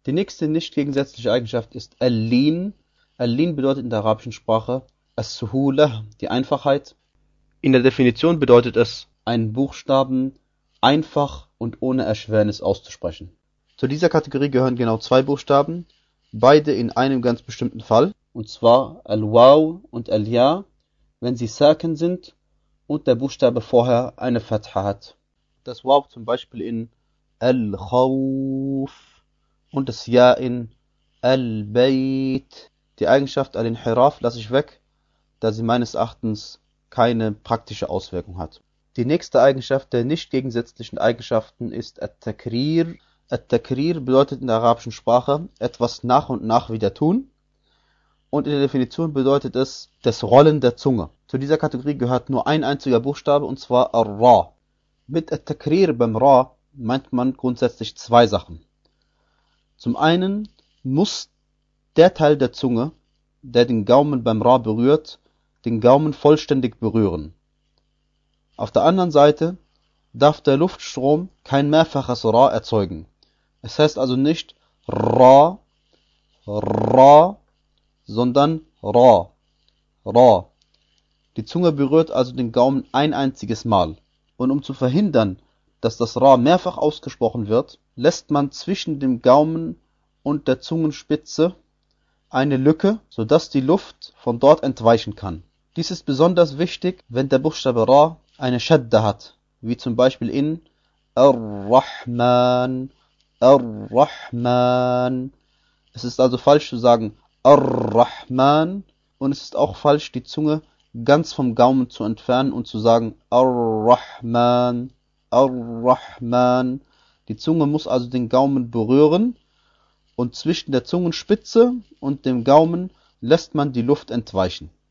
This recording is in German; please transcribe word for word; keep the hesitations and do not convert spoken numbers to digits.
Die nächste nicht gegensätzliche Eigenschaft ist Al-Lin. Al-Lin bedeutet in der arabischen Sprache As-Suhula, die Einfachheit. In der Definition bedeutet es, einen Buchstaben einfach und ohne Erschwernis auszusprechen. Zu dieser Kategorie gehören genau zwei Buchstaben, beide in einem ganz bestimmten Fall, und zwar Al-Waw und Al-Ya, wenn sie Saken sind und der Buchstabe vorher eine Fatha hat. Das Waw zum Beispiel in Al-Khawf und das Ja in Al-Bayt. Die Eigenschaft Al-Inhiraf lasse ich weg, da sie meines Erachtens keine praktische Auswirkung hat. Die nächste Eigenschaft der nicht gegensätzlichen Eigenschaften ist At-Takrir. At-Takrir bedeutet in der arabischen Sprache etwas nach und nach wieder tun. Und in der Definition bedeutet es das Rollen der Zunge. Zu dieser Kategorie gehört nur ein einziger Buchstabe, und zwar Ar-Ra. Mit At-Takrir beim Ra meint man grundsätzlich zwei Sachen. Zum einen muss der Teil der Zunge, der den Gaumen beim Ra berührt, den Gaumen vollständig berühren. Auf der anderen Seite darf der Luftstrom kein mehrfaches Ra erzeugen. Es heißt also nicht Ra, Ra, sondern Ra, Ra. Die Zunge berührt also den Gaumen ein einziges Mal. Und um zu verhindern, dass das Ra mehrfach ausgesprochen wird, lässt man zwischen dem Gaumen und der Zungenspitze eine Lücke, sodass die Luft von dort entweichen kann. Dies ist besonders wichtig, wenn der Buchstabe Ra eine Shadda hat, wie zum Beispiel in Ar-Rahman, Ar-Rahman. Es ist also falsch zu sagen Ar-Rahman und es ist auch falsch, die Zunge ganz vom Gaumen zu entfernen und zu sagen Ar-Rahman, Ar-Rahman. Die Zunge muss also den Gaumen berühren und zwischen der Zungenspitze und dem Gaumen lässt man die Luft entweichen.